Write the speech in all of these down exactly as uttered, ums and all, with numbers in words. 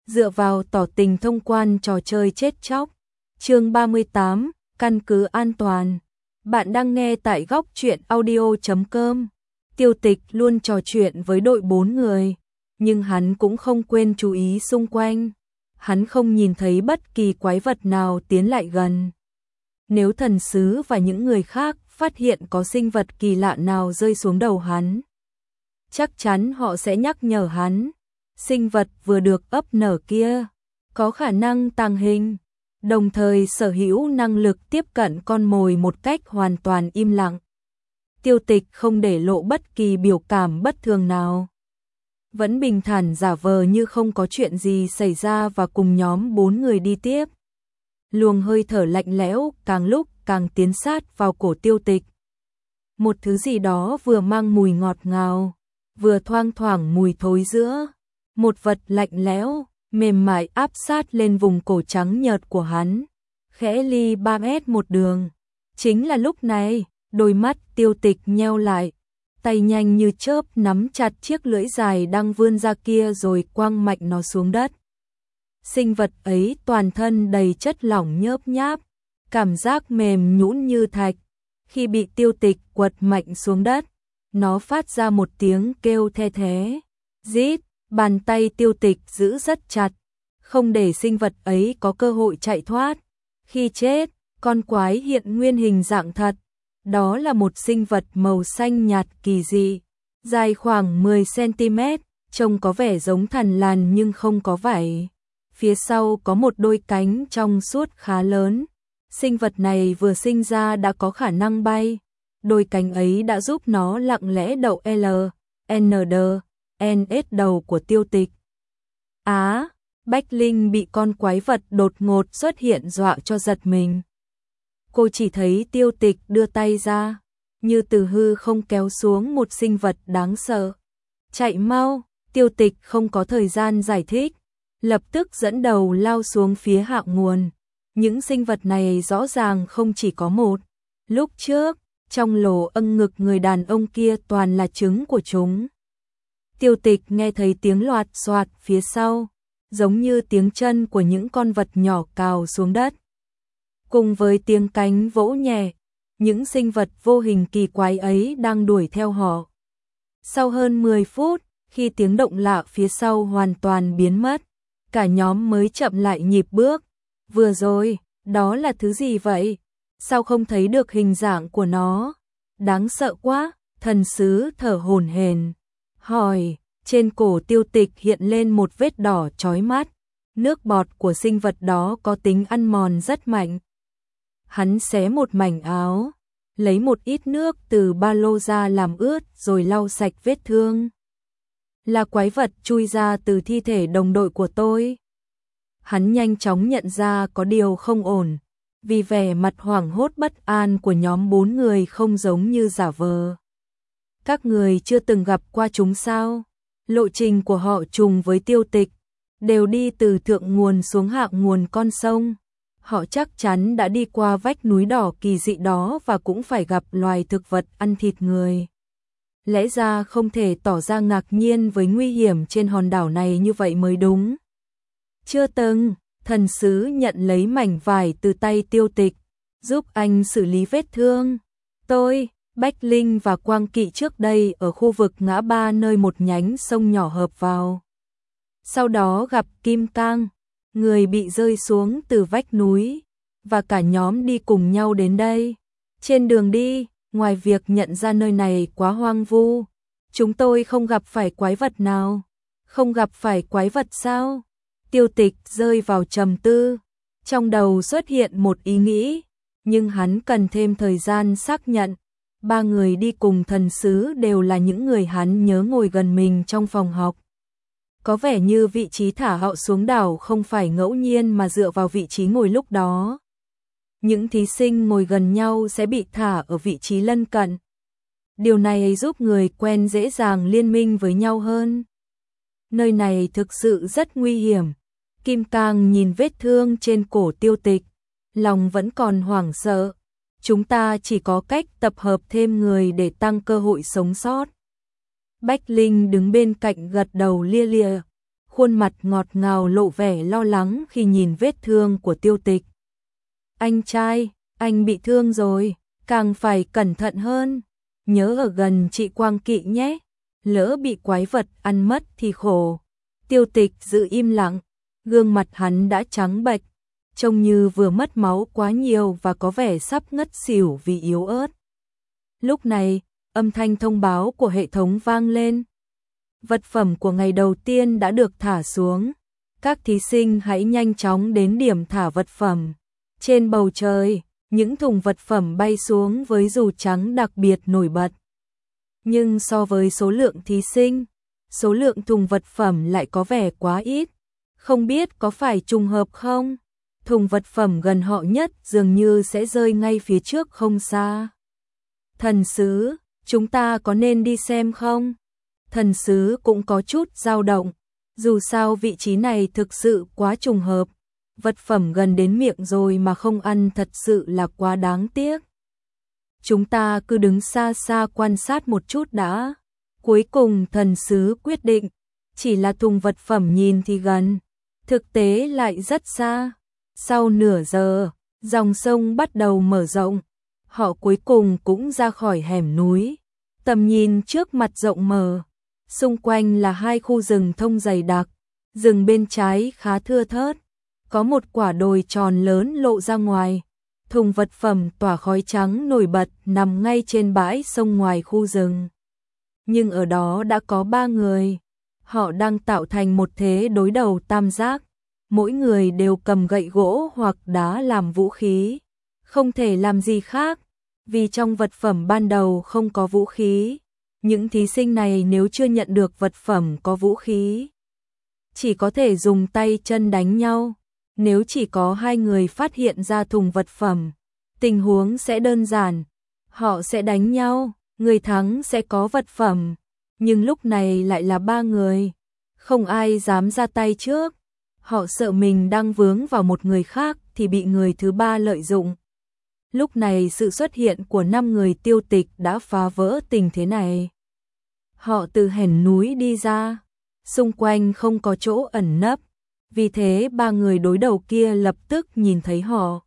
dựa vào tỏ tình thông quan trò chơi chết chóc. Chương ba mươi tám, căn cứ an toàn. Bạn đang nghe tại góc truyện audio chấm com. Tiêu Tịch luôn trò chuyện với đội bốn người, nhưng hắn cũng không quên chú ý xung quanh. Hắn không nhìn thấy bất kỳ quái vật nào tiến lại gần. Nếu thần sứ và những người khác phát hiện có sinh vật kỳ lạ nào rơi xuống đầu hắn, chắc chắn họ sẽ nhắc nhở hắn. Sinh vật vừa được ấp nở kia có khả năng tàng hình, đồng thời sở hữu năng lực tiếp cận con mồi một cách hoàn toàn im lặng. Tiêu Tịch không để lộ bất kỳ biểu cảm bất thường nào, vẫn bình thản giả vờ như không có chuyện gì xảy ra và cùng nhóm bốn người đi tiếp. Luồng hơi thở lạnh lẽo càng lúc càng tiến sát vào cổ Tiêu Tịch. Một thứ gì đó vừa mang mùi ngọt ngào, vừa thoang thoảng mùi thối giữa. Một vật lạnh lẽo, mềm mại áp sát lên vùng cổ trắng nhợt của hắn, khẽ ly ba mét một đường. Chính là lúc này, đôi mắt Tiêu Tịch nheo lại, tay nhanh như chớp nắm chặt chiếc lưỡi dài đang vươn ra kia rồi quăng mạnh nó xuống đất. Sinh vật ấy toàn thân đầy chất lỏng nhớp nháp, cảm giác mềm nhũn như thạch. Khi bị Tiêu Tịch quật mạnh xuống đất, nó phát ra một tiếng kêu the thé. Rít, bàn tay Tiêu Tịch giữ rất chặt, không để sinh vật ấy có cơ hội chạy thoát. Khi chết, con quái hiện nguyên hình dạng thật. Đó là một sinh vật màu xanh nhạt kỳ dị, dài khoảng mười xăng ti mét, trông có vẻ giống thằn lằn nhưng không có vảy. Phía sau có một đôi cánh trong suốt khá lớn. Sinh vật này vừa sinh ra đã có khả năng bay. Đôi cánh ấy đã giúp nó lặng lẽ đậu L, N D, N S đầu của Tiêu Tịch. Á, Bách Linh bị con quái vật đột ngột xuất hiện dọa cho giật mình. Cô chỉ thấy Tiêu Tịch đưa tay ra, như từ hư không kéo xuống một sinh vật đáng sợ. Chạy mau, Tiêu Tịch không có thời gian giải thích, lập tức dẫn đầu lao xuống phía hạ nguồn. Những sinh vật này rõ ràng không chỉ có một. Lúc trước, trong lỗ âng ngực người đàn ông kia toàn là trứng của chúng. Tiêu Tịch nghe thấy tiếng loạt xoạt phía sau, giống như tiếng chân của những con vật nhỏ cào xuống đất. Cùng với tiếng cánh vỗ nhẹ, những sinh vật vô hình kỳ quái ấy đang đuổi theo họ. Sau hơn mười phút, khi tiếng động lạ phía sau hoàn toàn biến mất, cả nhóm mới chậm lại nhịp bước. Vừa rồi, đó là thứ gì vậy? Sao không thấy được hình dạng của nó? Đáng sợ quá, thần sứ thở hổn hển hỏi. Trên cổ Tiêu Tịch hiện lên một vết đỏ chói mắt. Nước bọt của sinh vật đó có tính ăn mòn rất mạnh. Hắn xé một mảnh áo, lấy một ít nước từ ba lô ra làm ướt rồi lau sạch vết thương. Là quái vật chui ra từ thi thể đồng đội của tôi. Hắn nhanh chóng nhận ra có điều không ổn, vì vẻ mặt hoảng hốt bất an của nhóm bốn người không giống như giả vờ. Các người chưa từng gặp qua chúng sao? Lộ trình của họ trùng với Tiêu Tịch, đều đi từ thượng nguồn xuống hạ nguồn con sông. Họ chắc chắn đã đi qua vách núi đỏ kỳ dị đó và cũng phải gặp loài thực vật ăn thịt người. Lẽ ra không thể tỏ ra ngạc nhiên với nguy hiểm trên hòn đảo này như vậy mới đúng. Chưa từng, thần sứ nhận lấy mảnh vải từ tay Tiêu Tịch, giúp anh xử lý vết thương. Tôi, Bách Linh và Quang Kỵ trước đây ở khu vực ngã ba nơi một nhánh sông nhỏ hợp vào. Sau đó gặp Kim Cang, người bị rơi xuống từ vách núi, và cả nhóm đi cùng nhau đến đây. Trên đường đi, ngoài việc nhận ra nơi này quá hoang vu, chúng tôi không gặp phải quái vật nào. Không gặp phải quái vật sao? Tiêu Tịch rơi vào trầm tư, trong đầu xuất hiện một ý nghĩ, nhưng hắn cần thêm thời gian xác nhận. Ba người đi cùng thần sứ đều là những người hắn nhớ ngồi gần mình trong phòng học. Có vẻ như vị trí thả họ xuống đảo không phải ngẫu nhiên mà dựa vào vị trí ngồi lúc đó. Những thí sinh ngồi gần nhau sẽ bị thả ở vị trí lân cận. Điều này giúp người quen dễ dàng liên minh với nhau hơn. Nơi này thực sự rất nguy hiểm. Kim Cang nhìn vết thương trên cổ Tiêu Tịch, lòng vẫn còn hoảng sợ. Chúng ta chỉ có cách tập hợp thêm người để tăng cơ hội sống sót. Bách Linh đứng bên cạnh gật đầu lia lịa. khuôn mặt ngọt ngào lộ vẻ lo lắng khi nhìn vết thương của Tiêu Tịch. Anh trai, anh bị thương rồi, càng phải cẩn thận hơn, nhớ ở gần chị Quang Kỵ nhé, lỡ bị quái vật ăn mất thì khổ. Tiêu Tịch giữ im lặng, gương mặt hắn đã trắng bệch, trông như vừa mất máu quá nhiều và có vẻ sắp ngất xỉu vì yếu ớt. Lúc này, âm thanh thông báo của hệ thống vang lên. Vật phẩm của ngày đầu tiên đã được thả xuống. Các thí sinh hãy nhanh chóng đến điểm thả vật phẩm. Trên bầu trời, những thùng vật phẩm bay xuống với dù trắng đặc biệt nổi bật. Nhưng so với số lượng thí sinh, số lượng thùng vật phẩm lại có vẻ quá ít. Không biết có phải trùng hợp không? Thùng vật phẩm gần họ nhất dường như sẽ rơi ngay phía trước không xa. Thần sứ, chúng ta có nên đi xem không? Thần sứ cũng có chút dao động, dù sao vị trí này thực sự quá trùng hợp, vật phẩm gần đến miệng rồi mà không ăn thật sự là quá đáng tiếc. Chúng ta cứ đứng xa xa quan sát một chút đã. Cuối cùng thần sứ quyết định, chỉ là thùng vật phẩm nhìn thì gần, thực tế lại rất xa. Sau nửa giờ, dòng sông bắt đầu mở rộng, họ cuối cùng cũng ra khỏi hẻm núi, tầm nhìn trước mặt rộng mở. Xung quanh là hai khu rừng thông dày đặc, rừng bên trái khá thưa thớt, có một quả đồi tròn lớn lộ ra ngoài, thùng vật phẩm tỏa khói trắng nổi bật nằm ngay trên bãi sông ngoài khu rừng. Nhưng ở đó đã có ba người, họ đang tạo thành một thế đối đầu tam giác, mỗi người đều cầm gậy gỗ hoặc đá làm vũ khí, không thể làm gì khác, vì trong vật phẩm ban đầu không có vũ khí. Những thí sinh này nếu chưa nhận được vật phẩm có vũ khí, chỉ có thể dùng tay chân đánh nhau. Nếu chỉ có hai người phát hiện ra thùng vật phẩm, tình huống sẽ đơn giản, họ sẽ đánh nhau, người thắng sẽ có vật phẩm. Nhưng lúc này lại là ba người, không ai dám ra tay trước, họ sợ mình đang vướng vào một người khác thì bị người thứ ba lợi dụng. Lúc này sự xuất hiện của năm người Tiêu Tịch đã phá vỡ tình thế này. Họ từ hẻm núi đi ra, xung quanh không có chỗ ẩn nấp, vì thế ba người đối đầu kia lập tức nhìn thấy họ.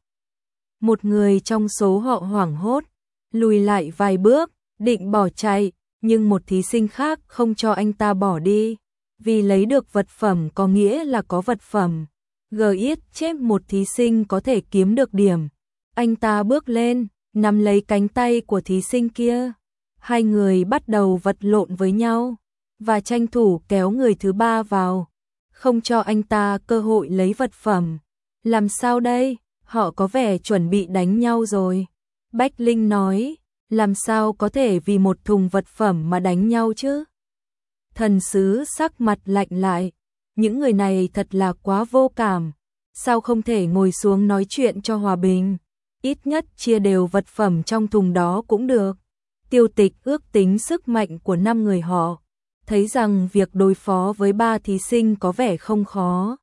Một người trong số họ hoảng hốt, lùi lại vài bước, định bỏ chạy, nhưng một thí sinh khác không cho anh ta bỏ đi, vì lấy được vật phẩm có nghĩa là có vật phẩm. Gờ ít chép một thí sinh có thể kiếm được điểm. Anh ta bước lên, nắm lấy cánh tay của thí sinh kia. Hai người bắt đầu vật lộn với nhau, và tranh thủ kéo người thứ ba vào, không cho anh ta cơ hội lấy vật phẩm. Làm sao đây? Họ có vẻ chuẩn bị đánh nhau rồi. Bách Linh nói, làm sao có thể vì một thùng vật phẩm mà đánh nhau chứ? Thần sứ sắc mặt lạnh lại, những người này thật là quá vô cảm, sao không thể ngồi xuống nói chuyện cho hòa bình, ít nhất chia đều vật phẩm trong thùng đó cũng được. Tiêu Tịch ước tính sức mạnh của năm người họ, thấy rằng việc đối phó với ba thí sinh có vẻ không khó,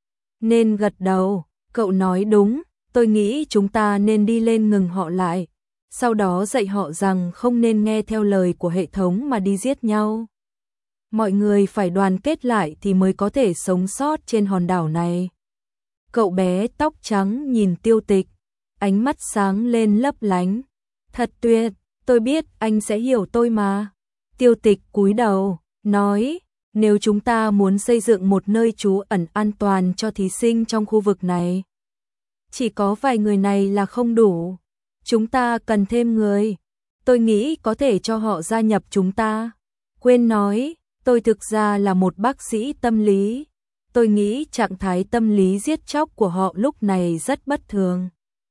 nên gật đầu. Cậu nói đúng, tôi nghĩ chúng ta nên đi lên ngừng họ lại, sau đó dạy họ rằng không nên nghe theo lời của hệ thống mà đi giết nhau. Mọi người phải đoàn kết lại thì mới có thể sống sót trên hòn đảo này. Cậu bé tóc trắng nhìn Tiêu Tịch, ánh mắt sáng lên lấp lánh. Thật tuyệt, tôi biết anh sẽ hiểu tôi mà. Tiêu Tịch cúi đầu, nói, nếu chúng ta muốn xây dựng một nơi trú ẩn an toàn cho thí sinh trong khu vực này, chỉ có vài người này là không đủ. Chúng ta cần thêm người. Tôi nghĩ có thể cho họ gia nhập chúng ta. Quên nói, tôi thực ra là một bác sĩ tâm lý. Tôi nghĩ trạng thái tâm lý giết chóc của họ lúc này rất bất thường.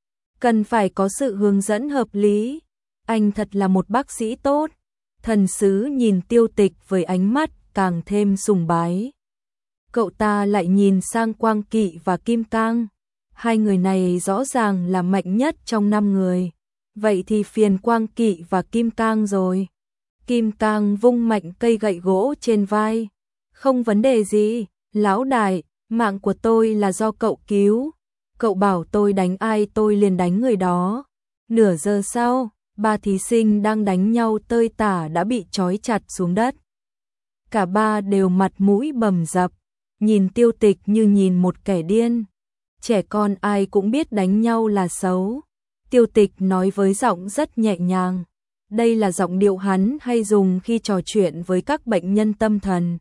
Cần phải có sự hướng dẫn hợp lý. Anh thật là một bác sĩ tốt. Thần sứ nhìn Tiêu Tịch với ánh mắt càng thêm sùng bái. Cậu ta lại nhìn sang Quang Kỵ và Kim Cang. Hai người này rõ ràng là mạnh nhất trong năm người. Vậy thì phiền Quang Kỵ và Kim Cang rồi. Kim Cang vung mạnh cây gậy gỗ trên vai. Không vấn đề gì, lão đại, mạng của tôi là do cậu cứu. Cậu bảo tôi đánh ai tôi liền đánh người đó. Nửa giờ sau, ba thí sinh đang đánh nhau tơi tả đã bị trói chặt xuống đất. Cả ba đều mặt mũi bầm dập, nhìn Tiêu Tịch như nhìn một kẻ điên. Trẻ con ai cũng biết đánh nhau là xấu. Tiêu Tịch nói với giọng rất nhẹ nhàng. Đây là giọng điệu hắn hay dùng khi trò chuyện với các bệnh nhân tâm thần.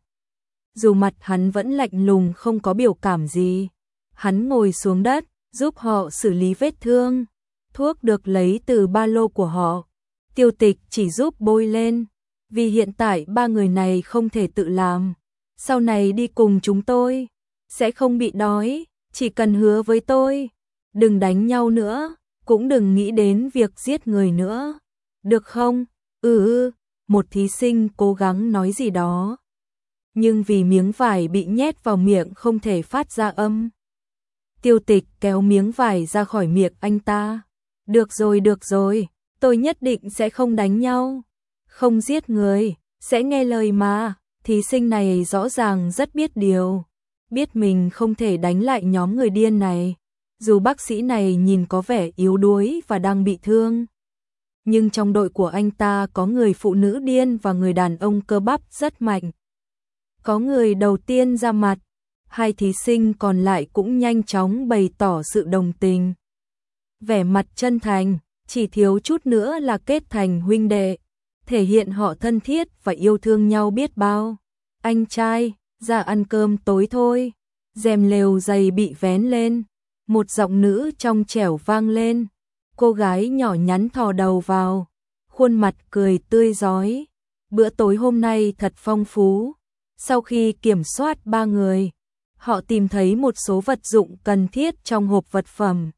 Dù mặt hắn vẫn lạnh lùng không có biểu cảm gì. Hắn ngồi xuống đất, giúp họ xử lý vết thương. Thuốc được lấy từ ba lô của họ. Tiêu Tịch chỉ giúp bôi lên. Vì hiện tại ba người này không thể tự làm. Sau này đi cùng chúng tôi, sẽ không bị đói, chỉ cần hứa với tôi. Đừng đánh nhau nữa, cũng đừng nghĩ đến việc giết người nữa. Được không? Ừ ừ, một thí sinh cố gắng nói gì đó. Nhưng vì miếng vải bị nhét vào miệng không thể phát ra âm. Tiêu Tịch kéo miếng vải ra khỏi miệng anh ta. Được rồi, được rồi, tôi nhất định sẽ không đánh nhau. Không giết người, sẽ nghe lời mà. Thí sinh này rõ ràng rất biết điều. Biết mình không thể đánh lại nhóm người điên này. Dù bác sĩ này nhìn có vẻ yếu đuối và đang bị thương. Nhưng trong đội của anh ta có người phụ nữ điên và người đàn ông cơ bắp rất mạnh. Có người đầu tiên ra mặt. Hai thí sinh còn lại cũng nhanh chóng bày tỏ sự đồng tình. Vẻ mặt chân thành, chỉ thiếu chút nữa là kết thành huynh đệ. Thể hiện họ thân thiết và yêu thương nhau biết bao. Anh trai, ra ăn cơm tối thôi. Rèm lều dày bị vén lên. Một giọng nữ trong trẻo vang lên. Cô gái nhỏ nhắn thò đầu vào. Khuôn mặt cười tươi rói. Bữa tối hôm nay thật phong phú. Sau khi kiểm soát ba người, họ tìm thấy một số vật dụng cần thiết trong hộp vật phẩm.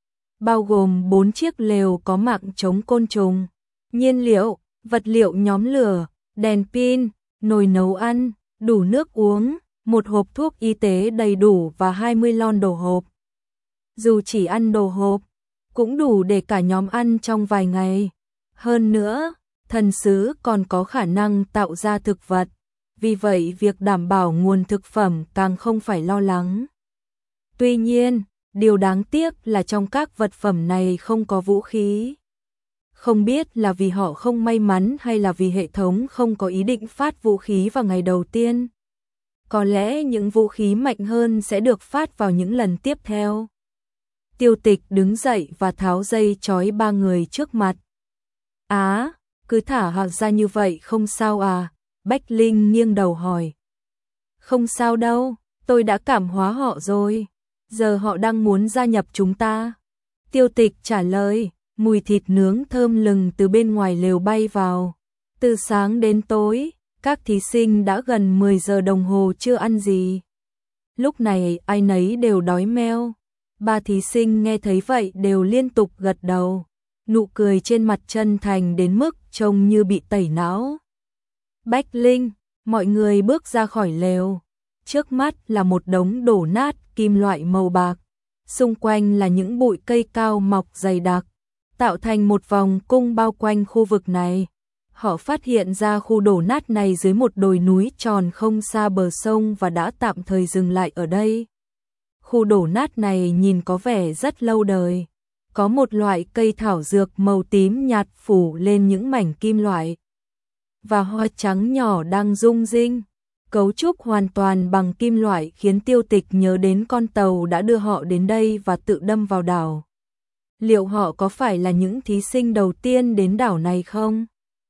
Bao gồm bốn chiếc lều có mạng chống côn trùng, nhiên liệu, vật liệu nhóm lửa, đèn pin, nồi nấu ăn, đủ nước uống, một hộp thuốc y tế đầy đủ và hai mươi lon đồ hộp. Dù chỉ ăn đồ hộp, cũng đủ để cả nhóm ăn trong vài ngày. Hơn nữa, thần sứ còn có khả năng tạo ra thực vật, vì vậy việc đảm bảo nguồn thực phẩm càng không phải lo lắng. Tuy nhiên, điều đáng tiếc là trong các vật phẩm này không có vũ khí. Không biết là vì họ không may mắn hay là vì hệ thống không có ý định phát vũ khí vào ngày đầu tiên. Có lẽ những vũ khí mạnh hơn sẽ được phát vào những lần tiếp theo. Tiêu Tịch đứng dậy và tháo dây trói ba người trước mặt. Á, cứ thả họ ra như vậy không sao à? Bách Linh nghiêng đầu hỏi. Không sao đâu, tôi đã cảm hóa họ rồi. Giờ họ đang muốn gia nhập chúng ta. Tiêu Tịch trả lời, mùi thịt nướng thơm lừng từ bên ngoài lều bay vào. Từ sáng đến tối, các thí sinh đã gần mười giờ đồng hồ chưa ăn gì. Lúc này ai nấy đều đói meo. Ba thí sinh nghe thấy vậy đều liên tục gật đầu. Nụ cười trên mặt chân thành đến mức trông như bị tẩy não. Bách Linh, mọi người bước ra khỏi lều. Trước mắt là một đống đổ nát kim loại màu bạc. Xung quanh là những bụi cây cao mọc dày đặc, tạo thành một vòng cung bao quanh khu vực này. Họ phát hiện ra khu đổ nát này dưới một đồi núi tròn không xa bờ sông và đã tạm thời dừng lại ở đây. Khu đổ nát này nhìn có vẻ rất lâu đời. Có một loại cây thảo dược màu tím nhạt phủ lên những mảnh kim loại. Và hoa trắng nhỏ đang rung rinh. Cấu trúc hoàn toàn bằng kim loại khiến Tiêu Tịch nhớ đến con tàu đã đưa họ đến đây và tự đâm vào đảo. Liệu họ có phải là những thí sinh đầu tiên đến đảo này không?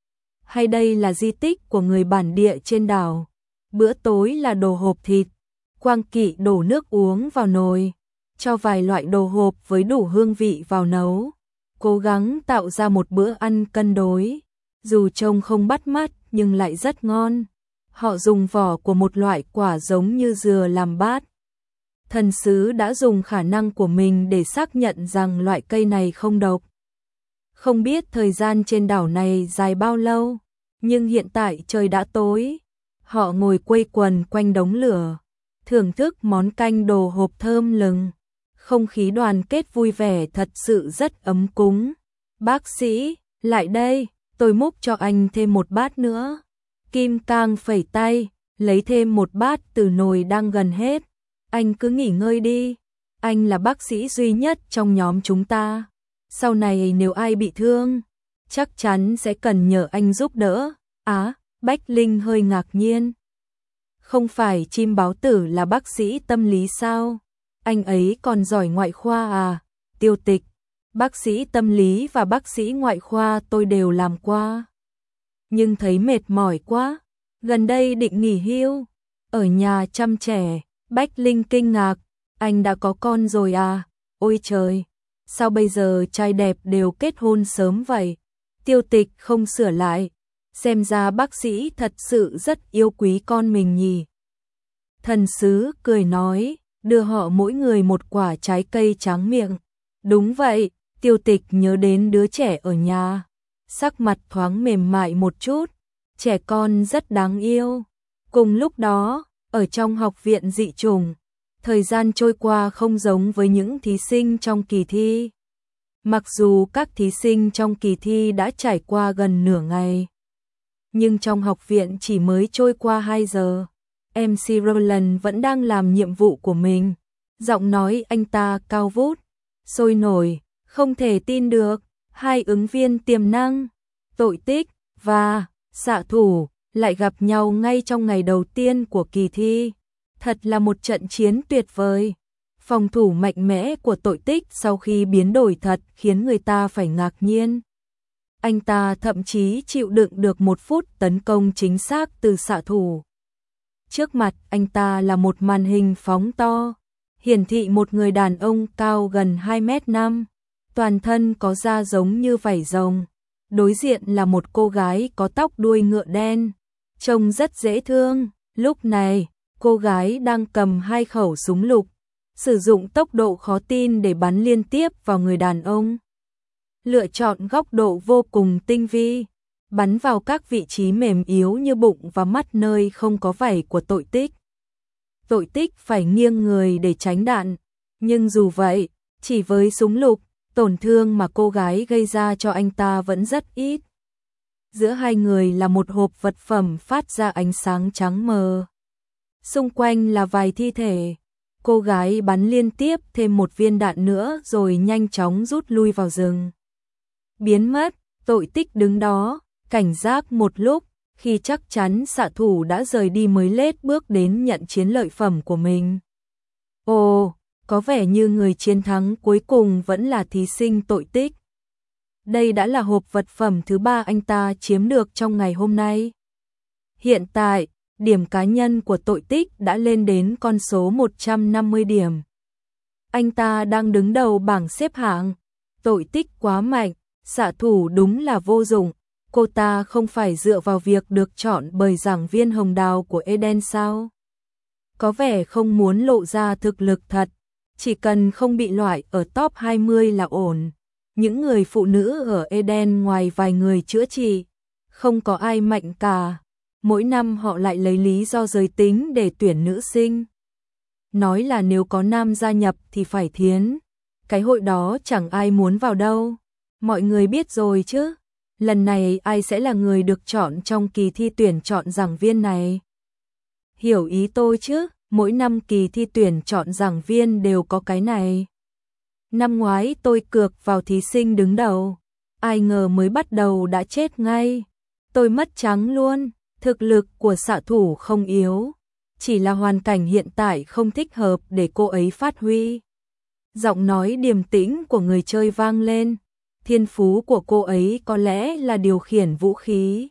Hay đây là di tích của người bản địa trên đảo? Bữa tối là đồ hộp thịt. Quang Kỵ đổ nước uống vào nồi, cho vài loại đồ hộp với đủ hương vị vào nấu. Cố gắng tạo ra một bữa ăn cân đối. Dù trông không bắt mắt nhưng lại rất ngon. Họ dùng vỏ của một loại quả giống như dừa làm bát. Thần sứ đã dùng khả năng của mình để xác nhận rằng loại cây này không độc. Không biết thời gian trên đảo này dài bao lâu, nhưng hiện tại trời đã tối. Họ ngồi quây quần quanh đống lửa, thưởng thức món canh đồ hộp thơm lừng. Không khí đoàn kết vui vẻ thật sự rất ấm cúng. Bác sĩ, lại đây, tôi múc cho anh thêm một bát nữa. Kim Cang phẩy tay, lấy thêm một bát từ nồi đang gần hết. Anh cứ nghỉ ngơi đi, anh là bác sĩ duy nhất trong nhóm chúng ta. Sau này nếu ai bị thương, chắc chắn sẽ cần nhờ anh giúp đỡ. Á, Bách Linh hơi ngạc nhiên. Không phải chim báo tử là bác sĩ tâm lý sao? Anh ấy còn giỏi ngoại khoa à? Tiêu Tịch, bác sĩ tâm lý và bác sĩ ngoại khoa tôi đều làm qua. Nhưng thấy mệt mỏi quá, gần đây định nghỉ hưu, ở nhà chăm trẻ. Bách Linh kinh ngạc, anh đã có con rồi à? Ôi trời, sao bây giờ trai đẹp đều kết hôn sớm vậy? Tiêu Tịch không sửa lại, xem ra bác sĩ thật sự rất yêu quý con mình nhỉ. Thần sứ cười nói, đưa họ mỗi người một quả trái cây tráng miệng. Đúng vậy, Tiêu Tịch nhớ đến đứa trẻ ở nhà, sắc mặt thoáng mềm mại một chút, trẻ con rất đáng yêu. Cùng lúc đó, ở trong học viện dị chủng, thời gian trôi qua không giống với những thí sinh trong kỳ thi. Mặc dù các thí sinh trong kỳ thi đã trải qua gần nửa ngày, nhưng trong học viện chỉ mới trôi qua hai giờ. em xê Roland vẫn đang làm nhiệm vụ của mình. Giọng nói anh ta cao vút, sôi nổi, không thể tin được. Hai ứng viên tiềm năng, Tội Tích và Xạ Thủ, lại gặp nhau ngay trong ngày đầu tiên của kỳ thi. Thật là một trận chiến tuyệt vời. Phòng thủ mạnh mẽ của Tội Tích sau khi biến đổi thật khiến người ta phải ngạc nhiên. Anh ta thậm chí chịu đựng được một phút tấn công chính xác từ xạ thủ. Trước mặt anh ta là một màn hình phóng to, hiển thị một người đàn ông cao gần hai mét năm, toàn thân có da giống như vảy rồng. Đối diện là một cô gái có tóc đuôi ngựa đen, trông rất dễ thương. Lúc này, cô gái đang cầm hai khẩu súng lục, sử dụng tốc độ khó tin để bắn liên tiếp vào người đàn ông. Lựa chọn góc độ vô cùng tinh vi, bắn vào các vị trí mềm yếu như bụng và mắt nơi không có vảy của Tội Tích. Tội Tích phải nghiêng người để tránh đạn, nhưng dù vậy, chỉ với súng lục, tổn thương mà cô gái gây ra cho anh ta vẫn rất ít. Giữa hai người là một hộp vật phẩm phát ra ánh sáng trắng mờ. Xung quanh là vài thi thể. Cô gái bắn liên tiếp thêm một viên đạn nữa rồi nhanh chóng rút lui vào rừng. Biến mất, Tội Tích đứng đó, cảnh giác một lúc, khi chắc chắn xạ thủ đã rời đi mới lết bước đến nhận chiến lợi phẩm của mình. Ồ, có vẻ như người chiến thắng cuối cùng vẫn là thí sinh Tội Tích. Đây đã là hộp vật phẩm thứ ba anh ta chiếm được trong ngày hôm nay. Hiện tại, điểm cá nhân của Tội Tích đã lên đến con số một trăm năm mươi điểm. Anh ta đang đứng đầu bảng xếp hạng. Tội Tích quá mạnh, xạ thủ đúng là vô dụng. Cô ta không phải dựa vào việc được chọn bởi giảng viên Hồng Đào của Eden sao? Có vẻ không muốn lộ ra thực lực thật, chỉ cần không bị loại ở top hai mươi là ổn. Những người phụ nữ ở Eden ngoài vài người chữa trị, không có ai mạnh cả. Mỗi năm họ lại lấy lý do giới tính để tuyển nữ sinh. Nói là nếu có nam gia nhập thì phải thiến. Cái hội đó chẳng ai muốn vào đâu. Mọi người biết rồi chứ. Lần này ai sẽ là người được chọn trong kỳ thi tuyển chọn giảng viên này? Hiểu ý tôi chứ, mỗi năm kỳ thi tuyển chọn giảng viên đều có cái này. Năm ngoái tôi cược vào thí sinh đứng đầu. Ai ngờ mới bắt đầu đã chết ngay. Tôi mất trắng luôn. Thực lực của xạ thủ không yếu, chỉ là hoàn cảnh hiện tại không thích hợp để cô ấy phát huy. Giọng nói điềm tĩnh của người chơi vang lên, thiên phú của cô ấy có lẽ là điều khiển vũ khí.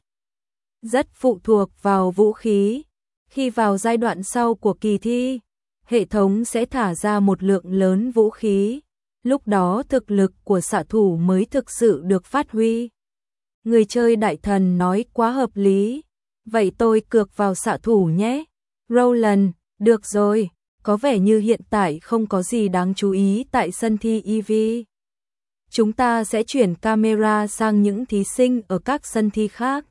Rất phụ thuộc vào vũ khí, khi vào giai đoạn sau của kỳ thi, hệ thống sẽ thả ra một lượng lớn vũ khí, lúc đó thực lực của xạ thủ mới thực sự được phát huy. Người chơi đại thần nói quá hợp lý. Vậy tôi cược vào xạ thủ nhé. Roland, được rồi, có vẻ như hiện tại không có gì đáng chú ý tại sân thi e vê. Chúng ta sẽ chuyển camera sang những thí sinh ở các sân thi khác.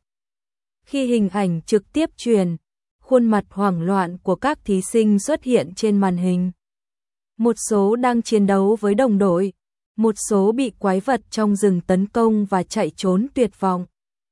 Khi hình ảnh trực tiếp truyền, khuôn mặt hoảng loạn của các thí sinh xuất hiện trên màn hình. Một số đang chiến đấu với đồng đội, một số bị quái vật trong rừng tấn công và chạy trốn tuyệt vọng.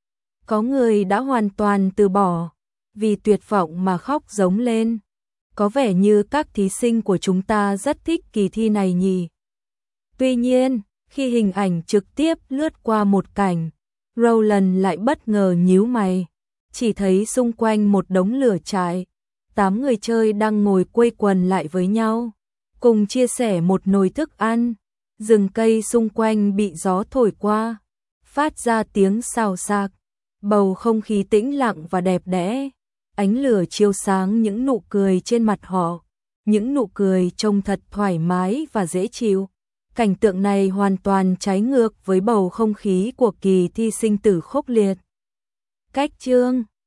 Có người đã hoàn toàn từ bỏ, vì tuyệt vọng mà khóc giống lên. Có vẻ như các thí sinh của chúng ta rất thích kỳ thi này nhỉ. Tuy nhiên, khi hình ảnh trực tiếp lướt qua một cảnh, Roland lại bất ngờ nhíu mày, chỉ thấy xung quanh một đống lửa cháy. tám người chơi đang ngồi quây quần lại với nhau, cùng chia sẻ một nồi thức ăn. Rừng cây xung quanh bị gió thổi qua, phát ra tiếng xào xạc. Bầu không khí tĩnh lặng và đẹp đẽ, ánh lửa chiếu sáng những nụ cười trên mặt họ, những nụ cười trông thật thoải mái và dễ chịu. Cảnh tượng này hoàn toàn trái ngược với bầu không khí của kỳ thi sinh tử khốc liệt. Cách chương